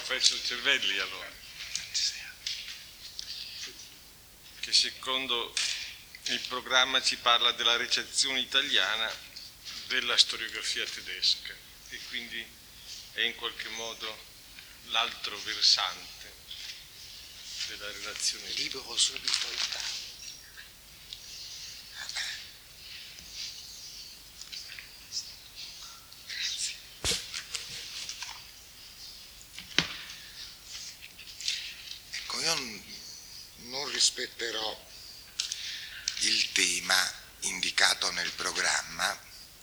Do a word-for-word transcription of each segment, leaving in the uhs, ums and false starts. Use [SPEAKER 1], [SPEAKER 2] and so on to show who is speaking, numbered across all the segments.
[SPEAKER 1] Professor Cervelli, allora, che secondo il programma ci parla della ricezione italiana della storiografia tedesca e quindi è in qualche modo l'altro versante della relazione.
[SPEAKER 2] Libero subito il tavolo. Ecco, io non rispetterò il tema indicato nel programma,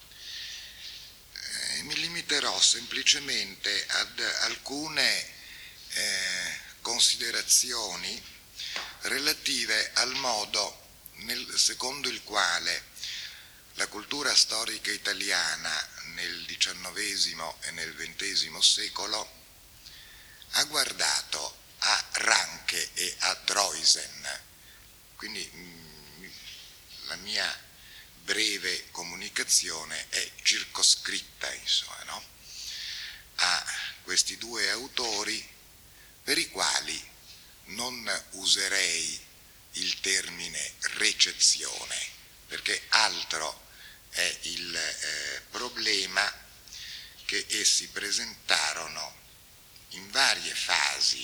[SPEAKER 2] eh, mi limiterò semplicemente ad alcune eh, considerazioni relative al modo nel, secondo il quale la cultura storica italiana nel diciannovesimo e nel ventesimo secolo ha guardato a Ranke e a Droysen. Quindi mh, la mia breve comunicazione è circoscritta, insomma, no? A questi due autori per i quali non userei il termine recezione, perché altro è il eh, problema che essi presentarono in varie fasi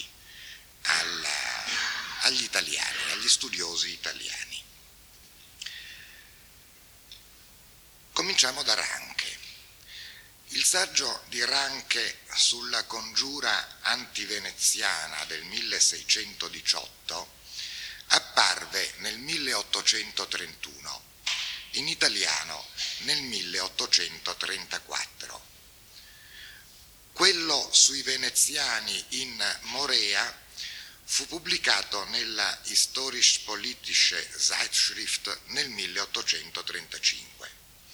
[SPEAKER 2] alla, agli italiani, agli studiosi italiani. Cominciamo da Ranke. Il saggio di Ranke sulla congiura antiveneziana del milleseicentodiciotto apparve nel milleottocentotrentuno, in italiano nel milleottocentotrentaquattro. Quello sui veneziani in Morea fu pubblicato nella Historisch-Politische Zeitschrift nel milleottocentotrentacinque.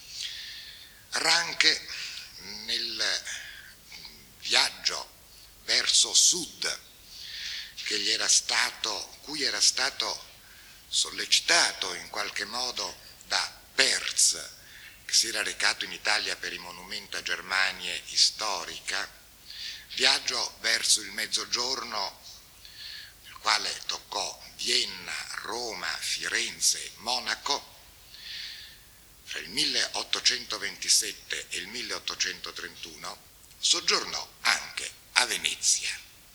[SPEAKER 2] Ranke, nel viaggio verso sud che gli era stato, cui era stato sollecitato in qualche modo da Perz, che si era recato in Italia per i Monumenta Germaniae Historica, viaggio verso il mezzogiorno, nel quale toccò Vienna, Roma, Firenze, Monaco. Fra il milleottocentoventisette e il milleottocentotrentuno soggiornò anche a Venezia.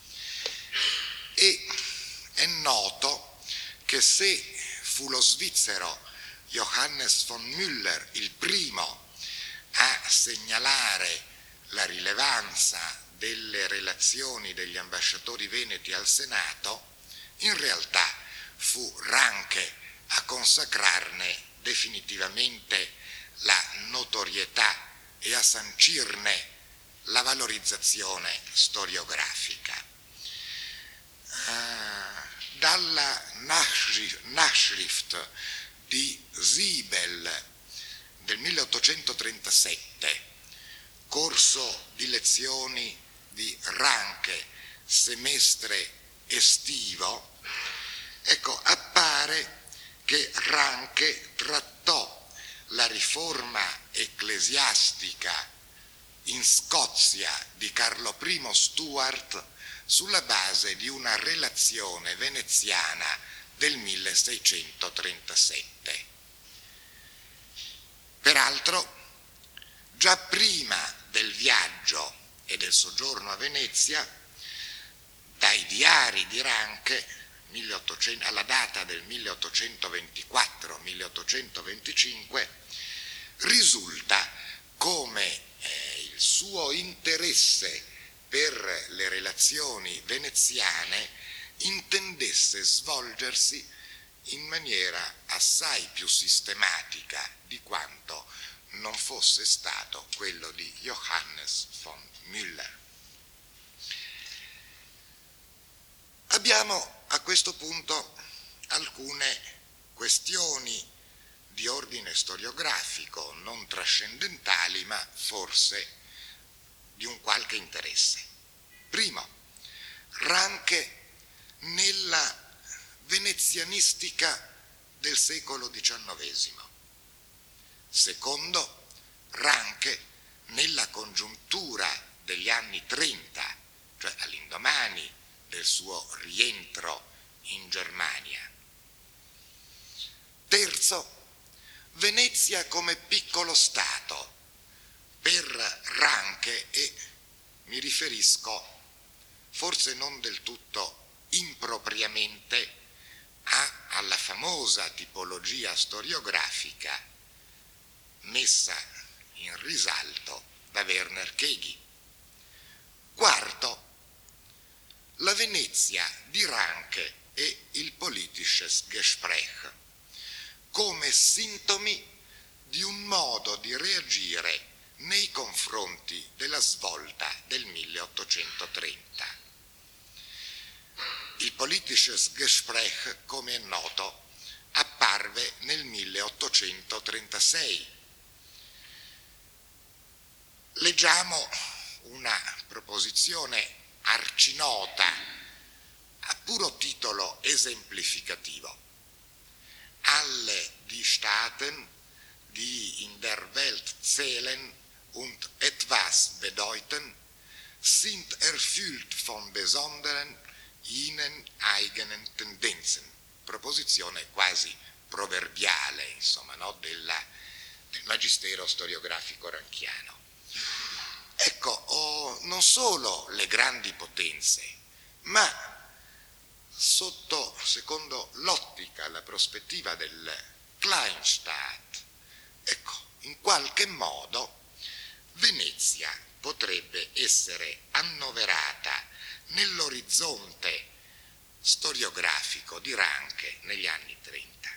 [SPEAKER 2] E è noto che se fu lo svizzero Johannes von Müller il primo a segnalare la rilevanza delle relazioni degli ambasciatori veneti al Senato, in realtà fu Ranke a consacrarne definitivamente la notorietà e a sancirne la valorizzazione storiografica. Uh, dalla Nachschrift di Siebel del milleottocentotrentasette, corso di lezioni di Ranke, semestre estivo, ecco, appare che Ranke trattò la riforma ecclesiastica in Scozia di Carlo I Stuart sulla base di una relazione veneziana del milleseicentotrentasette. Peraltro, già prima del viaggio e del soggiorno a Venezia, dai diari di Ranke, alla data del milleottocentoventiquattro milleottocentoventicinque, risulta come eh, il suo interesse per le relazioni veneziane intendesse svolgersi in maniera assai più sistematica di quanto non fosse stato quello di Johannes von Müller. Abbiamo a questo punto alcune questioni di ordine storiografico, non trascendentali, ma forse di un qualche interesse. Primo, Ranke nella venezianistica del secolo diciannovesimo. Secondo, Ranke nella congiuntura degli anni trenta, cioè all'indomani rientro in Germania. Terzo, Venezia come piccolo Stato. Per Ranke, e mi riferisco forse non del tutto impropriamente a, alla famosa tipologia storiografica messa in risalto da Werner Kegi. Quarto, la Venezia di Ranke e il politisches Gespräch come sintomi di un modo di reagire nei confronti della svolta del milleottocentotrenta. Il politisches Gespräch, come è noto, apparve nel milleottocentotrentasei. Leggiamo una proposizione arcinota a puro titolo esemplificativo. Alle die Staaten, die in der Welt zählen und etwas bedeuten, sind erfüllt von besonderen, ihnen eigenen Tendenzen. Proposizione quasi proverbiale, insomma, no? Della, del magistero storiografico ranchiano. Ecco, oh, non solo le grandi potenze, ma sotto, secondo l'ottica, la prospettiva del Kleinstaat, ecco, in qualche modo Venezia potrebbe essere annoverata nell'orizzonte storiografico di Ranke negli anni trenta.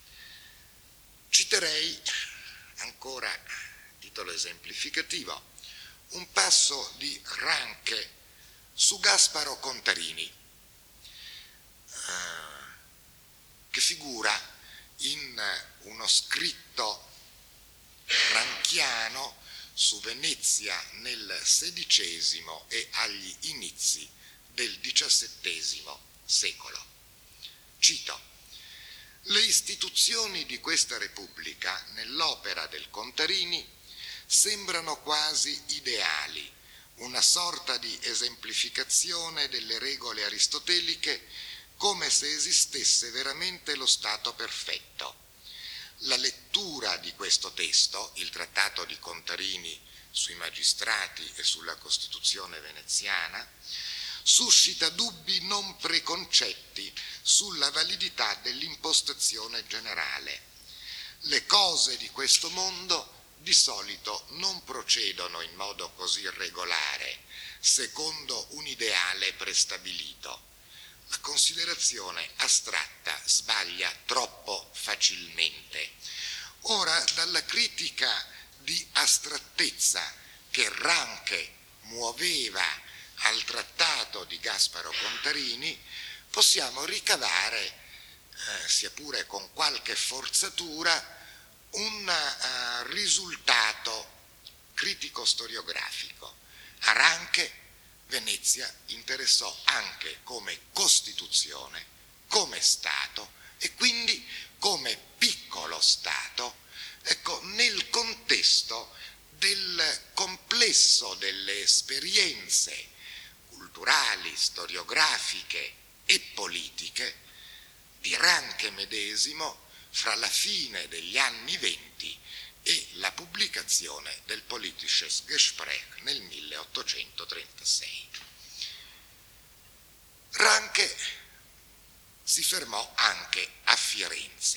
[SPEAKER 2] Citerei ancora, a titolo esemplificativo, un passo di Ranke su Gasparo Contarini, che figura in uno scritto ranchiano su Venezia nel sedicesimo e agli inizi del diciassettesimo secolo. Cito: le istituzioni di questa Repubblica nell'opera del Contarini sembrano quasi ideali, una sorta di esemplificazione delle regole aristoteliche, come se esistesse veramente lo Stato perfetto. La lettura di questo testo, il trattato di Contarini sui magistrati e sulla Costituzione veneziana, suscita dubbi non preconcetti sulla validità dell'impostazione generale. Le cose di questo mondo di solito non procedono in modo così regolare, secondo un ideale prestabilito. La considerazione astratta sbaglia troppo facilmente. Ora, dalla critica di astrattezza che Ranke muoveva al trattato di Gasparo Contarini, possiamo ricavare, eh, sia pure con qualche forzatura, un uh, risultato critico-storiografico. A Ranke Venezia interessò anche come Costituzione, come Stato e quindi come piccolo Stato, ecco, nel contesto del complesso delle esperienze culturali, storiografiche e politiche di Ranke medesimo fra la fine degli anni venti e la pubblicazione del Politisches Gespräch nel milleottocentotrentasei. Ranke si fermò anche a Firenze.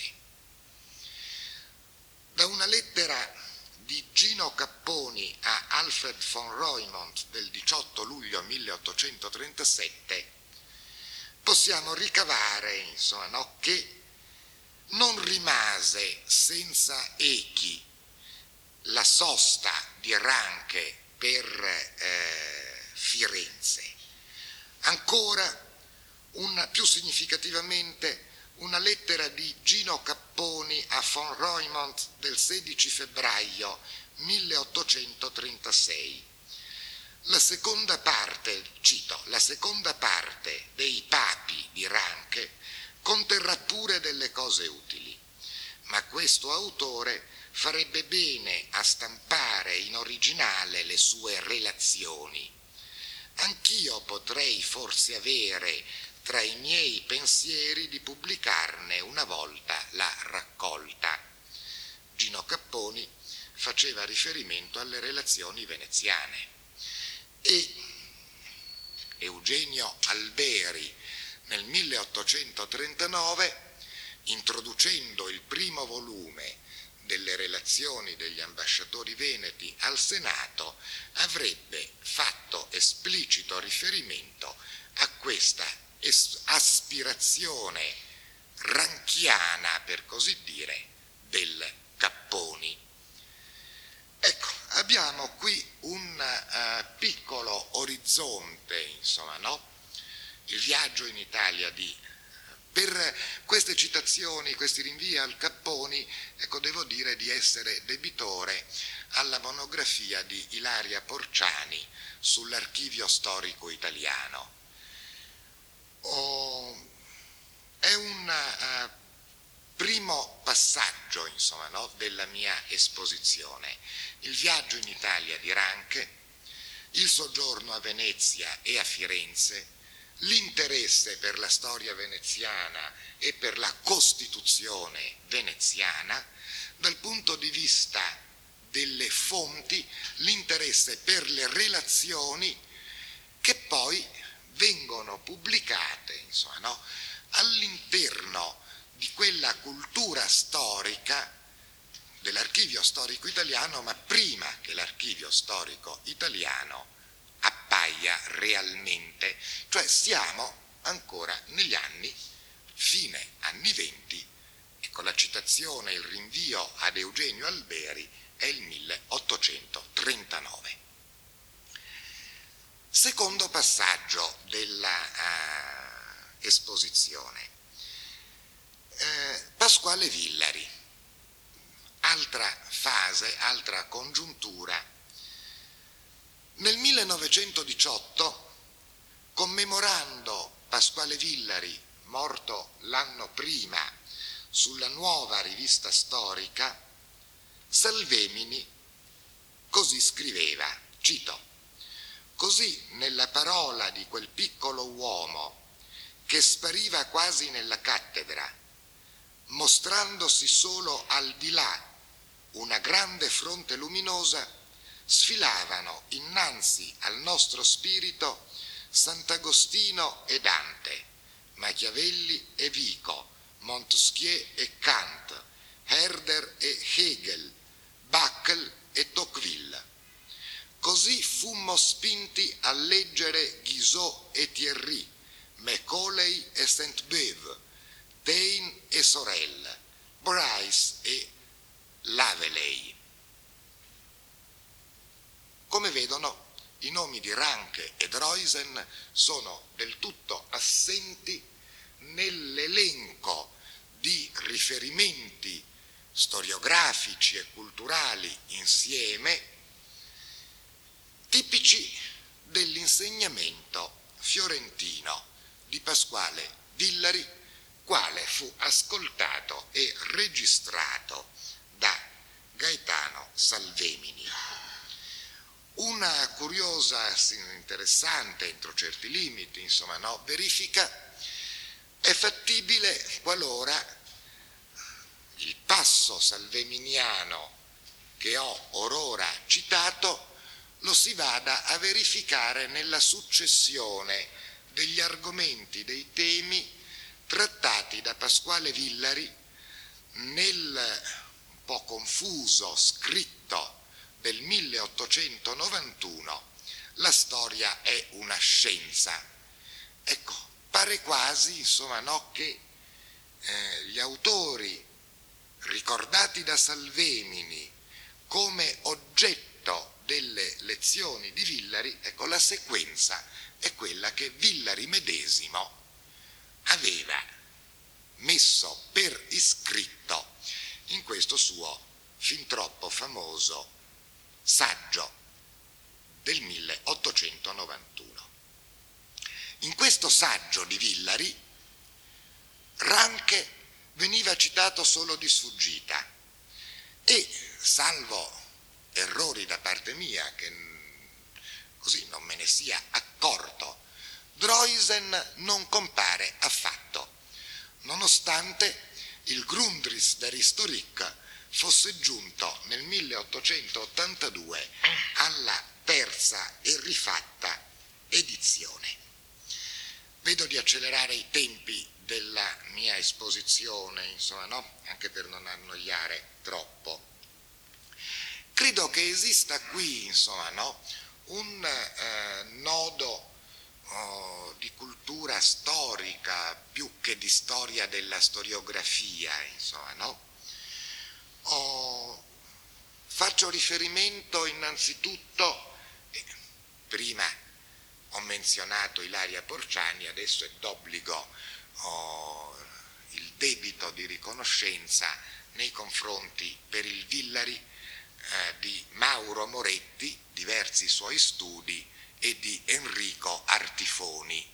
[SPEAKER 2] Da una lettera di Gino Capponi a Alfred von Roimond del diciotto luglio milleottocentotrentasette possiamo ricavare, insomma, no, che non rimase senza echi la sosta di Ranke per eh, Firenze. Ancora, una, più significativamente, una lettera di Gino Capponi a von Roimond del sedici febbraio milleottocentotrentasei. La seconda parte, cito, la seconda parte dei papi di Ranke conterrà pure delle cose utili, ma questo autore farebbe bene a stampare in originale le sue relazioni. Anch'io potrei forse avere tra i miei pensieri di pubblicarne una volta la raccolta. Gino Capponi faceva riferimento alle relazioni veneziane e Eugenio Alberi nel milleottocentotrentanove, introducendo il primo volume delle relazioni degli ambasciatori veneti al Senato, avrebbe fatto esplicito riferimento a questa aspirazione ranchiana, per così dire, del Capponi. Ecco, abbiamo qui un uh, piccolo orizzonte, insomma, no? Il viaggio in Italia di... Per queste citazioni, questi rinvii al Capponi, ecco, devo dire di essere debitore alla monografia di Ilaria Porciani sull'archivio storico italiano. Oh, è un uh, primo passaggio, insomma, no, della mia esposizione. Il viaggio in Italia di Ranche, il soggiorno a Venezia e a Firenze, l'interesse per la storia veneziana e per la Costituzione veneziana, dal punto di vista delle fonti, l'interesse per le relazioni che poi vengono pubblicate, insomma, no, all'interno di quella cultura storica dell'archivio storico italiano, ma prima che l'archivio storico italiano appaia realmente, cioè siamo ancora negli anni, fine anni venti, e con la citazione, il rinvio ad Eugenio Alberi è il milleottocentotrentanove. Secondo passaggio della uh, esposizione. Eh, Pasquale Villari, altra fase, altra congiuntura. Nel millenovecentodiciotto, commemorando Pasquale Villari, morto l'anno prima, sulla Nuova Rivista Storica, Salvemini così scriveva, cito: «Così nella parola di quel piccolo uomo che spariva quasi nella cattedra, mostrandosi solo al di là una grande fronte luminosa, sfilavano innanzi al nostro spirito Sant'Agostino e Dante, Machiavelli e Vico, Montesquieu e Kant, Herder e Hegel, Backel e Tocqueville. Così fummo spinti a leggere Guizot e Thierry, Macaulay e Sainte-Beuve, Taine e Sorel, Bryce e Laveley». Come vedono, i nomi di Ranke e Droysen sono del tutto assenti nell'elenco di riferimenti storiografici e culturali insieme tipici dell'insegnamento fiorentino di Pasquale Villari, quale fu ascoltato e registrato da Gaetano Salvemini. Una curiosa, interessante, entro certi limiti, insomma, no, verifica è fattibile qualora il passo salveminiano che ho orora citato lo si vada a verificare nella successione degli argomenti, dei temi trattati da Pasquale Villari nel un po' confuso scritto del milleottocentonovantuno, La storia è una scienza. Ecco, pare quasi, insomma, no, che eh, gli autori ricordati da Salvemini come oggetto delle lezioni di Villari, ecco, la sequenza è quella che Villari medesimo aveva messo per iscritto in questo suo fin troppo famoso saggio del milleottocentonovantuno. In questo saggio di Villari Ranke veniva citato solo di sfuggita e, salvo errori da parte mia che così non me ne sia accorto, Droysen Preußen non compare affatto, nonostante il Grundriss der Historik fosse giunto nel milleottocentottantadue alla terza e rifatta edizione. Vedo di accelerare i tempi della mia esposizione, insomma, no? Anche per non annoiare troppo. Credo che esista qui, insomma, no? un eh, nodo oh, di cultura storica più che di storia della storiografia, insomma, no? Oh, faccio riferimento innanzitutto, eh, prima ho menzionato Ilaria Porciani, adesso è d'obbligo oh, il debito di riconoscenza nei confronti per il Villari eh, di Mauro Moretti, diversi suoi studi, e di Enrico Artifoni.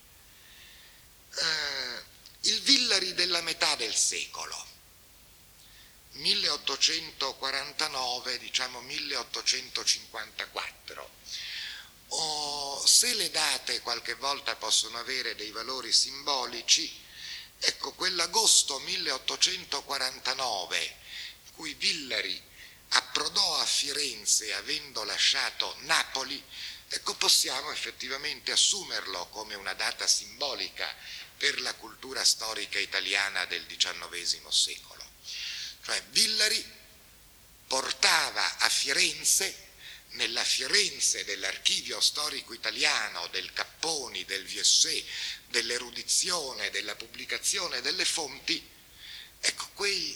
[SPEAKER 2] Eh, il Villari della metà del secolo, milleottocentoquarantanove, diciamo milleottocentocinquantaquattro. O se le date qualche volta possono avere dei valori simbolici, ecco, quell'agosto milleottocentoquarantanove in cui Villari approdò a Firenze avendo lasciato Napoli, ecco, possiamo effettivamente assumerlo come una data simbolica per la cultura storica italiana del diciannovesimo secolo. Cioè Villari portava a Firenze, nella Firenze dell'archivio storico italiano, del Capponi, del Vieussé, dell'erudizione, della pubblicazione delle fonti, ecco, quei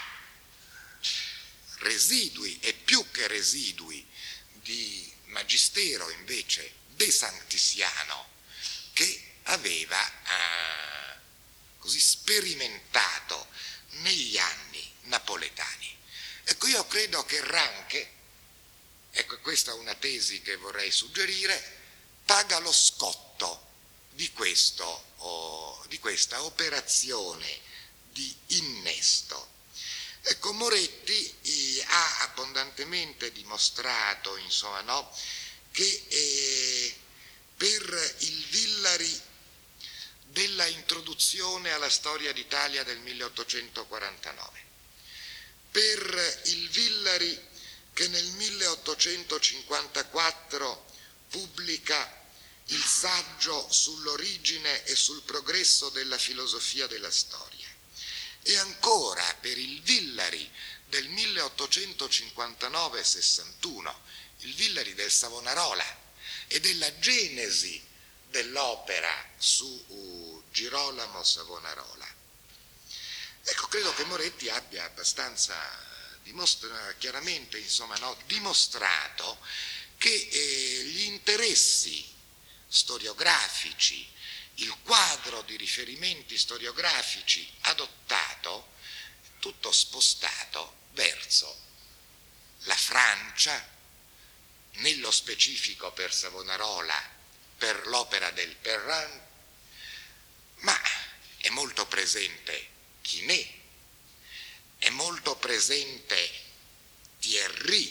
[SPEAKER 2] residui e più che residui di magistero invece desantissiano che aveva eh, così sperimentato negli anni napoletani. Ecco, io credo che Ranke, ecco, questa è una tesi che vorrei suggerire, paga lo scotto di, questo, oh, di questa operazione di innesto. Ecco, Moretti eh, ha abbondantemente dimostrato, insomma, no, che eh, per il Villari della introduzione alla storia d'Italia del milleottocentoquarantanove, per il Villari che nel milleottocentocinquantaquattro pubblica il saggio sull'origine e sul progresso della filosofia della storia, e ancora per il Villari del milleottocentocinquantanove sessantuno, il Villari del Savonarola e della genesi dell'opera su uh, Girolamo Savonarola. Ecco, credo che Moretti abbia abbastanza dimostra- chiaramente, insomma, no, dimostrato che eh, gli interessi storiografici, il quadro di riferimenti storiografici adottato, tutto spostato verso la Francia, nello specifico per Savonarola, per l'opera del Perrin, ma è molto presente Quinet, è molto presente Thierry,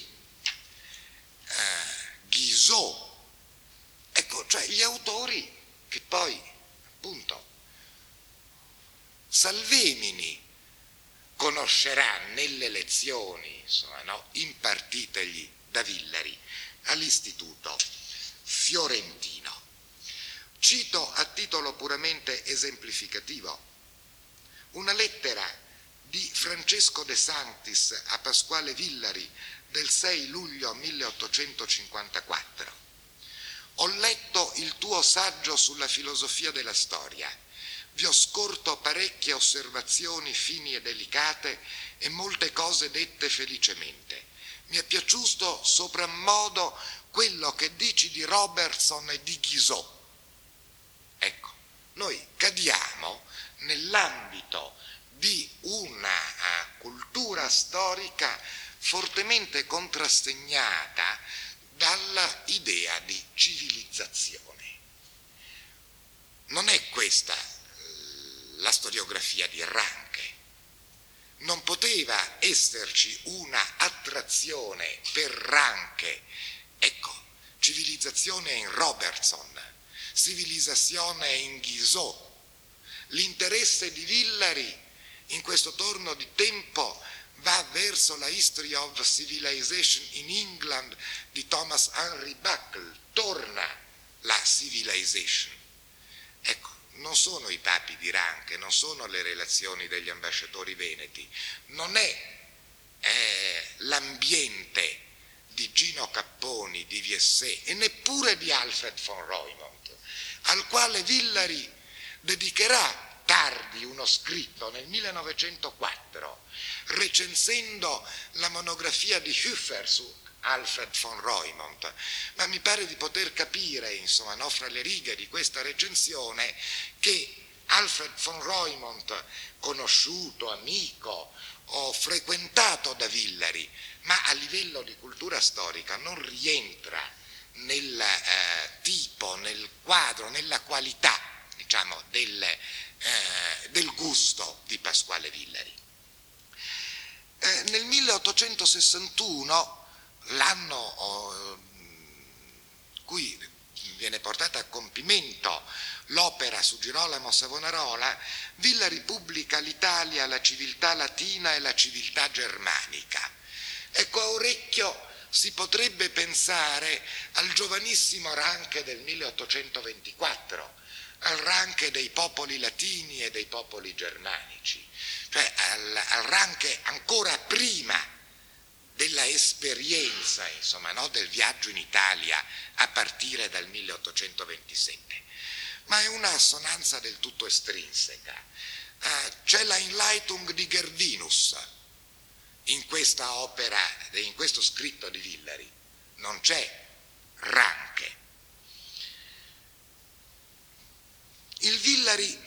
[SPEAKER 2] eh, Guizot, ecco, cioè gli autori che poi, appunto, Salvemini conoscerà nelle lezioni, insomma, no, impartitegli da Villari all'Istituto Fiorentino. Cito a titolo puramente esemplificativo una lettera di Francesco De Sanctis a Pasquale Villari del sei luglio milleottocentocinquantaquattro. Ho letto il tuo saggio sulla filosofia della storia, vi ho scorto parecchie osservazioni fini e delicate e molte cose dette felicemente. Mi è piaciuto soprammodo quello che dici di Robertson e di Guizot. Ecco, noi cadiamo nell'ambito di una uh, cultura storica fortemente contrassegnata dalla idea di civilizzazione. Non è questa uh, la storiografia di Ranke. Non poteva esserci una attrazione per Ranke, ecco, civilizzazione in Robertson, Civilisation in Guizot. L'interesse di Villari in questo torno di tempo va verso la History of Civilization in England di Thomas Henry Buckle, torna la civilization. Ecco, non sono i papi di Ranche, non sono le relazioni degli ambasciatori veneti, non è eh, l'ambiente di Gino Capponi, di Viessé e neppure di Alfred von Roimont, al quale Villari dedicherà tardi uno scritto nel millenovecentoquattro, recensendo la monografia di Hüffer su Alfred von Roimont, ma mi pare di poter capire, insomma, no, fra le righe di questa recensione, che Alfred von Roimont, conosciuto, amico o frequentato da Villari, ma a livello di cultura storica non rientra nel eh, tipo, nel quadro, nella qualità, diciamo, del, eh, del gusto di Pasquale Villari. Eh, nel milleottocentosessantuno, l'anno oh, cui viene portata a compimento l'opera su Girolamo Savonarola, Villari pubblica l'Italia, la civiltà latina e la civiltà germanica. Ecco, a orecchio si potrebbe pensare al giovanissimo Ranche del milleottocentoventiquattro, al Ranche dei popoli latini e dei popoli germanici, cioè al, al Ranche ancora prima della esperienza, insomma, no, del viaggio in Italia a partire dal milleottocentoventisette. Ma è una assonanza del tutto estrinseca. Uh, c'è la Einleitung di Gervinus in questa opera, in questo scritto di Villari, non c'è Ranche. Il Villari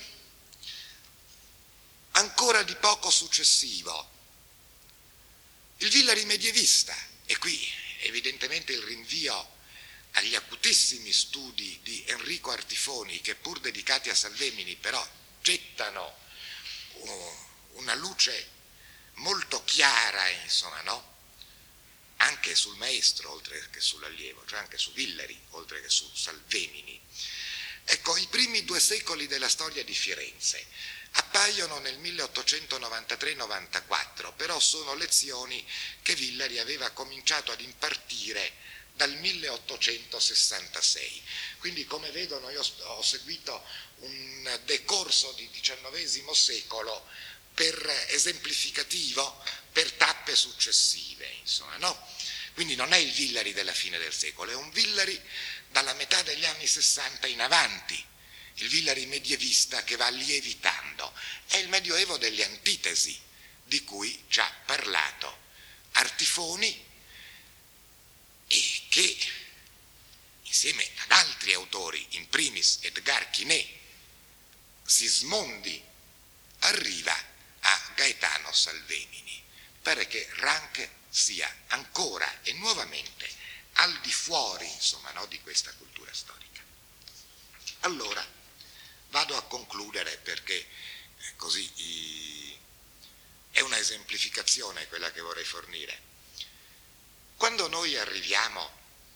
[SPEAKER 2] ancora di poco successivo, il Villari medievista, e qui evidentemente il rinvio agli acutissimi studi di Enrico Artifoni, che pur dedicati a Salvemini però gettano una luce molto chiara, insomma, no? Anche sul maestro oltre che sull'allievo, cioè anche su Villari oltre che su Salvemini. Ecco, i primi due secoli della storia di Firenze appaiono nel milleottocentonovantatré novantaquattro, però sono lezioni che Villari aveva cominciato ad impartire dal milleottocentosessantasei. Quindi, come vedono, io ho seguito un decorso di diciannovesimo secolo per esemplificativo, per tappe successive, insomma, no? Quindi non è il Villari della fine del secolo, è un Villari dalla metà degli anni sessanta in avanti, il Villari medievista che va lievitando. È il Medioevo delle antitesi, di cui ci ha parlato Artifoni e che, insieme ad altri autori, in primis Edgar Quinet, Sismondi, arriva a Gaetano Salvemini. Pare che Ranche sia ancora e nuovamente al di fuori, insomma, no, di questa cultura storica. Allora, vado a concludere perché eh, così i, è una esemplificazione quella che vorrei fornire. Quando noi arriviamo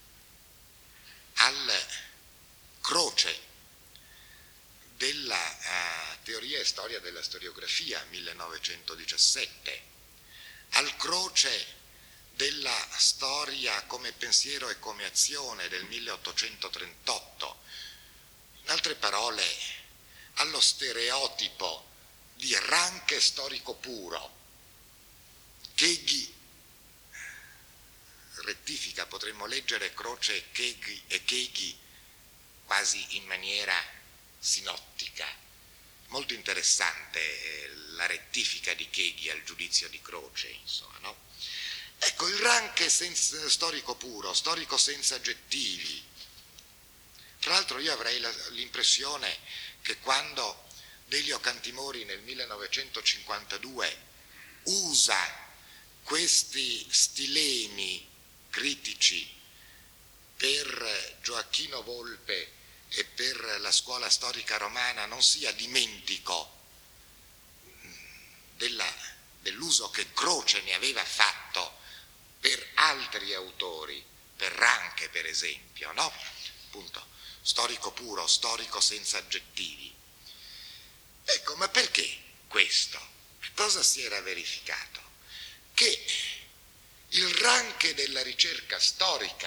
[SPEAKER 2] al croce della uh, teoria e storia della storiografia millenovecentodiciassette, al croce della storia come pensiero e come azione del milleottocentotrentotto, in altre parole allo stereotipo di Ranche storico puro. Cheghi rettifica, potremmo leggere croce Cheghi e Cheghi quasi in maniera sinottica. Molto interessante eh, la rettifica di Cheghi al giudizio di Croce, insomma, no? Ecco, il Ranche senza, storico puro, storico senza aggettivi. Tra l'altro io avrei la, l'impressione che quando Delio Cantimori nel millenovecentocinquantadue usa questi stilemi critici per Gioacchino Volpe e per la scuola storica romana non sia dimentico della, dell'uso che Croce ne aveva fatto per altri autori, per Ranche per esempio, no? Appunto, storico puro, storico senza aggettivi. Ecco, ma perché questo? Cosa si era verificato? Che il ranche della ricerca storica,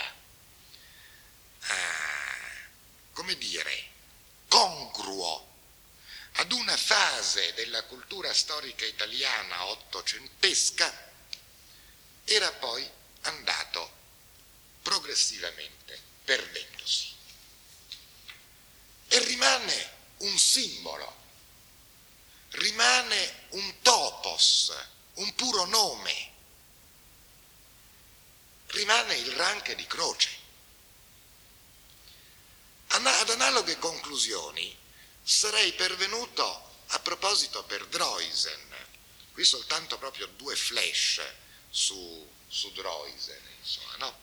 [SPEAKER 2] eh, come dire, congruo ad una fase della cultura storica italiana ottocentesca, era poi andato progressivamente perdendosi. E rimane un simbolo, rimane un topos, un puro nome, rimane il ranche di Croce. Ad analoghe conclusioni sarei pervenuto a proposito per Droysen, qui soltanto proprio due flash su, su Droysen, insomma, no?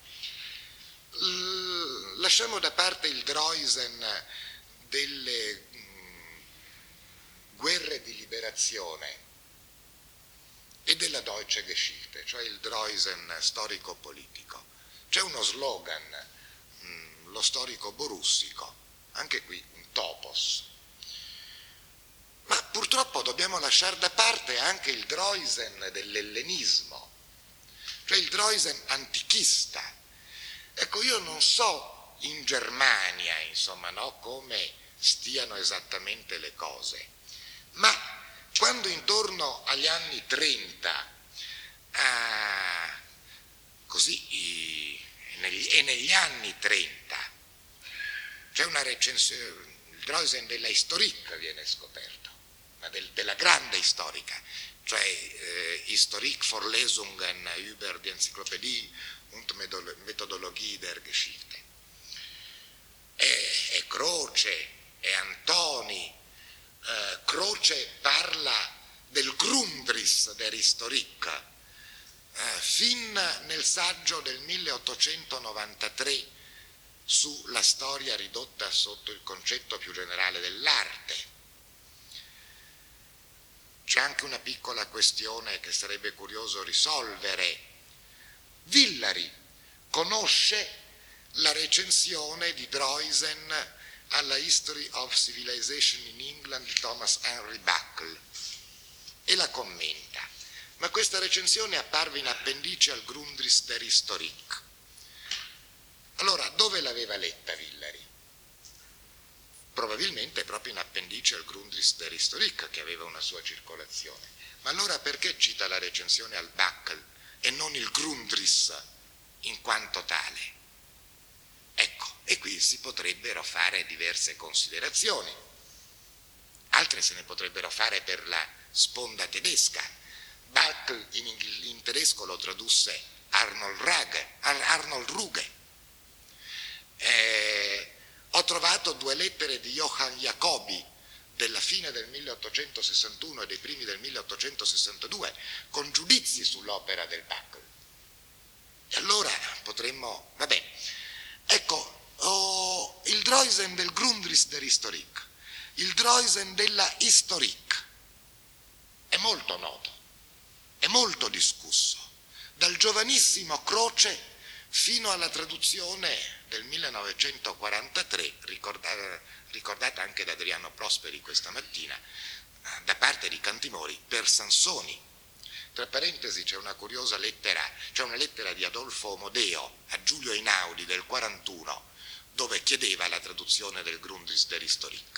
[SPEAKER 2] L- lasciamo da parte il Droysen delle mh, guerre di liberazione e della Deutsche Geschichte, cioè il Droysen storico-politico. C'è uno slogan, mh, lo storico borussico, anche qui un topos. Ma purtroppo dobbiamo lasciare da parte anche il Droysen dell'ellenismo, cioè il Droysen antichista. Ecco, io non so in Germania, insomma, no, come stiano esattamente le cose, ma quando intorno agli anni trenta, ah, così, i, negli, e negli anni trenta, c'è una recensione, il Droysen della Historique viene scoperto, ma del, della grande storica, cioè eh, Historique Vorlesungen über die Enzyklopädie und Methodologie der Geschichte. È, è Croce, è Antoni, eh, Croce parla del Grundriss der Historique, eh, fin nel saggio del milleottocentonovantatré sulla storia ridotta sotto il concetto più generale dell'arte. C'è anche una piccola questione che sarebbe curioso risolvere. Villari conosce la recensione di Droysen alla History of Civilization in England di Thomas Henry Buckle e la commenta, ma questa recensione apparve in appendice al Grundriss der Historique. Allora, dove l'aveva letta Villari? Probabilmente proprio in appendice al Grundriss der Historique, che aveva una sua circolazione. Ma allora perché cita la recensione al Buckle e non il Grundriss in quanto tale? Ecco, e qui si potrebbero fare diverse considerazioni. Altre se ne potrebbero fare per la sponda tedesca. Buckle in, in tedesco lo tradusse Arnold Ruge. Arnold Ruge. Eh, ho trovato due lettere di Johann Jacobi della fine del milleottocentosessantuno e dei primi del milleottocentosessantadue con giudizi sull'opera del Buckle. E allora potremmo, vabbè, ecco, oh, il Droysen del Grundriss der Historique, il Droysen della Historique è molto noto, è molto discusso, dal giovanissimo Croce fino alla traduzione del millenovecentoquarantatré, ricordata, ricordata anche da Adriano Prosperi questa mattina, da parte di Cantimori per Sansoni. Tra parentesi c'è una curiosa lettera, c'è una lettera di Adolfo Omodeo a Giulio Einaudi del quarantuno, dove chiedeva la traduzione del Grundriss der Historique.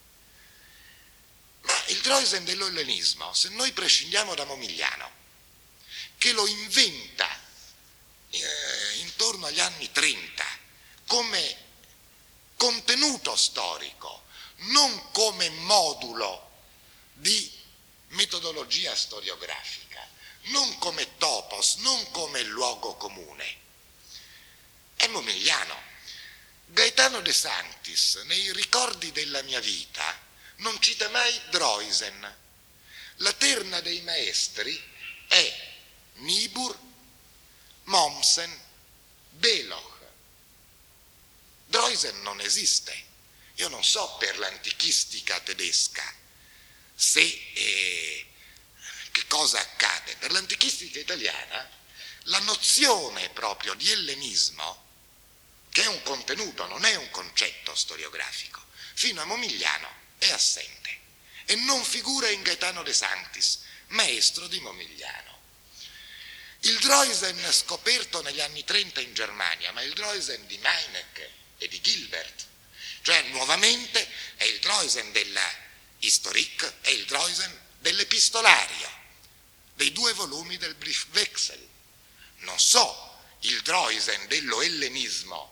[SPEAKER 2] Ma il Droysen dell'ellenismo, se noi prescindiamo da Momigliano, che lo inventa eh, intorno agli anni trenta come contenuto storico, non come modulo di metodologia storiografica, non come topos, non come luogo comune, è Momigliano. Gaetano De Sanctis, nei ricordi della mia vita, non cita mai Droysen. La terna dei maestri è Niebuhr, Mommsen, Beloch. Droysen non esiste. Io non so per l'antichistica tedesca se eh, che cosa accade. Per l'antichistica italiana la nozione proprio di ellenismo, che è un contenuto, non è un concetto storiografico, fino a Momigliano è assente e non figura in Gaetano De Sanctis, maestro di Momigliano. Il Droysen scoperto negli anni trenta in Germania, ma il Droysen di Meinecke e di Gilbert, cioè nuovamente è il Droysen della Historique e il Droysen dell'Epistolario, dei due volumi del Briefwechsel. Non so il Droysen dello ellenismo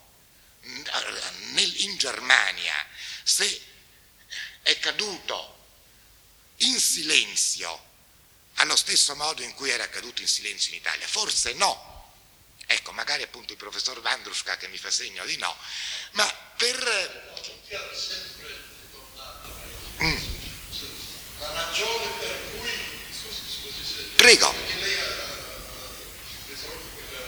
[SPEAKER 2] in Germania se è caduto in silenzio allo stesso modo in cui era caduto in silenzio in Italia, forse no, ecco, magari appunto il professor Vandrushka che mi fa segno di no, ma per mm.
[SPEAKER 3] la ragione per cui scusi, scusi se
[SPEAKER 2] prego
[SPEAKER 3] perché lei ha preso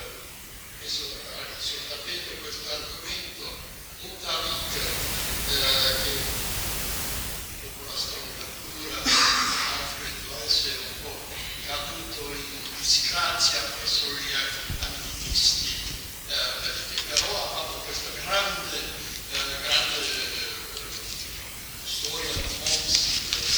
[SPEAKER 3] sul tappeto questo argomento Mutavik, eh, che dopo la stornicatura Alfred Weissel un po' caduto in disgrazia presso gli antichisti, eh, perché però ha fatto questa grande, eh, grande eh, storia di Mons,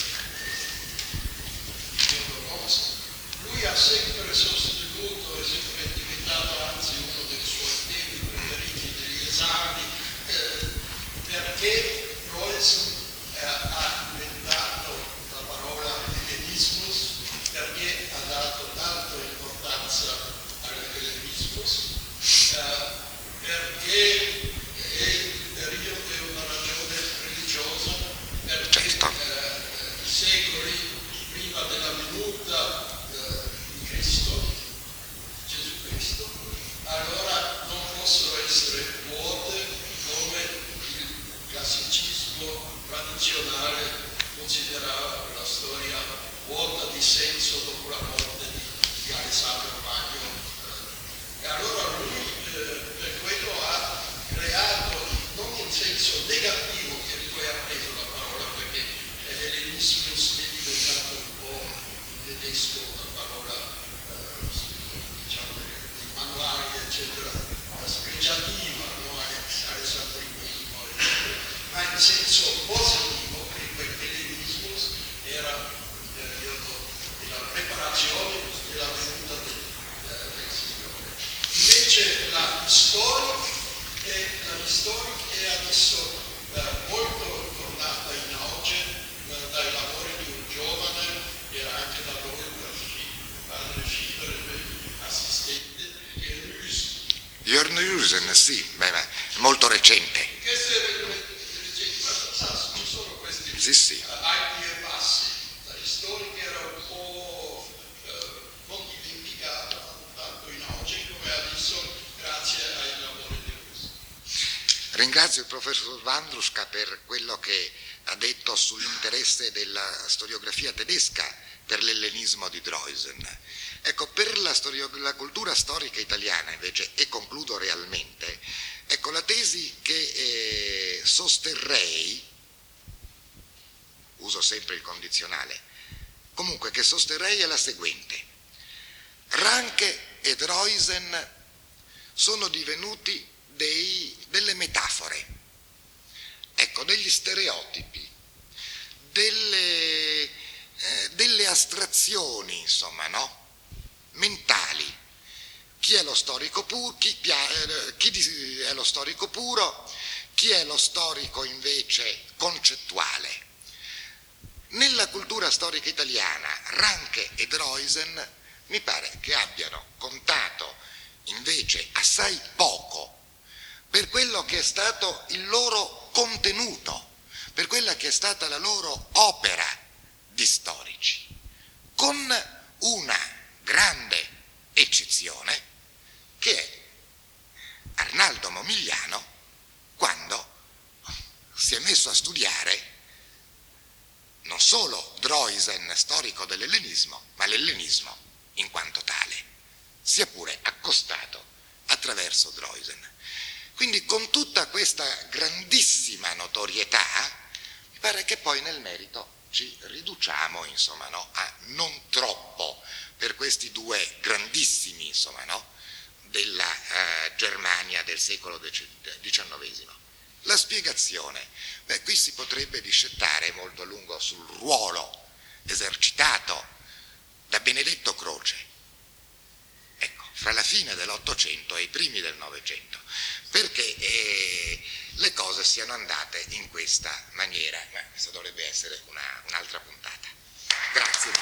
[SPEAKER 3] lui ha sempre sostenuto e sempre diventato anzi uno dei suoi temi preferiti degli esami, eh, perché Royce eh, ha inventato la parola hellenismus, perché ha dato tanta importanza all'hellenismus, eh, perché è il periodo è una ragione religiosa, perché eh, i secoli prima della venuta di Cristo, Gesù Cristo, allora non possono essere vuote come il classicismo tradizionale considerava la storia vuota di senso dopo la morte di, di Alessandro Magno. E allora lui eh, per quello ha creato, non in senso negativo, che lui ha preso la parola perché l'ellenismus è diventato un po' in tedesco una parola, eh, diciamo, dei manuali, eccetera, spregiativa, no? Alessandrinismo, eccetera, ma in senso positivo, perché l'ellenismus era il periodo della preparazione della venuta del, eh, del Signore. Invece la storia è, la storia è adesso eh, molto tornata in auge eh, dai lavori di un giovane che era anche da noi padre Schiller, assistente, che è Rüsen.
[SPEAKER 2] Jörn Rüsen, sì, beh, ma è molto recente.
[SPEAKER 3] Che se recenti, ma non sono questi
[SPEAKER 2] Sì, sì.
[SPEAKER 3] uh, alti e bassi, la storia era un po' uh, non dimenticata, ma tanto in auge come adesso, grazie ai lavori di Rüsen.
[SPEAKER 2] Ringrazio il professor Vandrushka per quello che ha detto sull'interesse della storiografia tedesca per l'ellenismo di Droysen. Ecco, per la, storio- la cultura storica italiana invece, e concludo realmente, ecco la tesi che eh, sosterrei, uso sempre il condizionale, comunque che sosterrei è la seguente: Ranke e Droysen sono divenuti dei, delle metafore, ecco, degli stereotipi, delle, eh, delle astrazioni, insomma, no? Mentali. Chi è lo storico puro, chi, eh, chi è lo storico puro, chi è lo storico invece concettuale. Nella cultura storica italiana, Ranke e Droysen mi pare che abbiano contato invece assai poco per quello che è stato il loro contenuto, per quella che è stata la loro opera di storici, con una grande eccezione che è Arnaldo Momigliano, quando si è messo a studiare non solo Droysen, storico dell'ellenismo, ma l'ellenismo in quanto tale, sia pure accostato attraverso Droysen. Quindi con tutta questa grandissima notorietà, mi pare che poi nel merito ci riduciamo, insomma, no, a non troppo per questi due grandissimi, insomma, no, della eh, Germania del secolo diciannovesimo. La spiegazione, beh, qui si potrebbe discettare molto a lungo sul ruolo esercitato da Benedetto Croce, ecco, fra la fine dell'Ottocento e i primi del Novecento, perché eh, le cose siano andate in questa maniera, ma questa dovrebbe essere una, un'altra puntata. Grazie.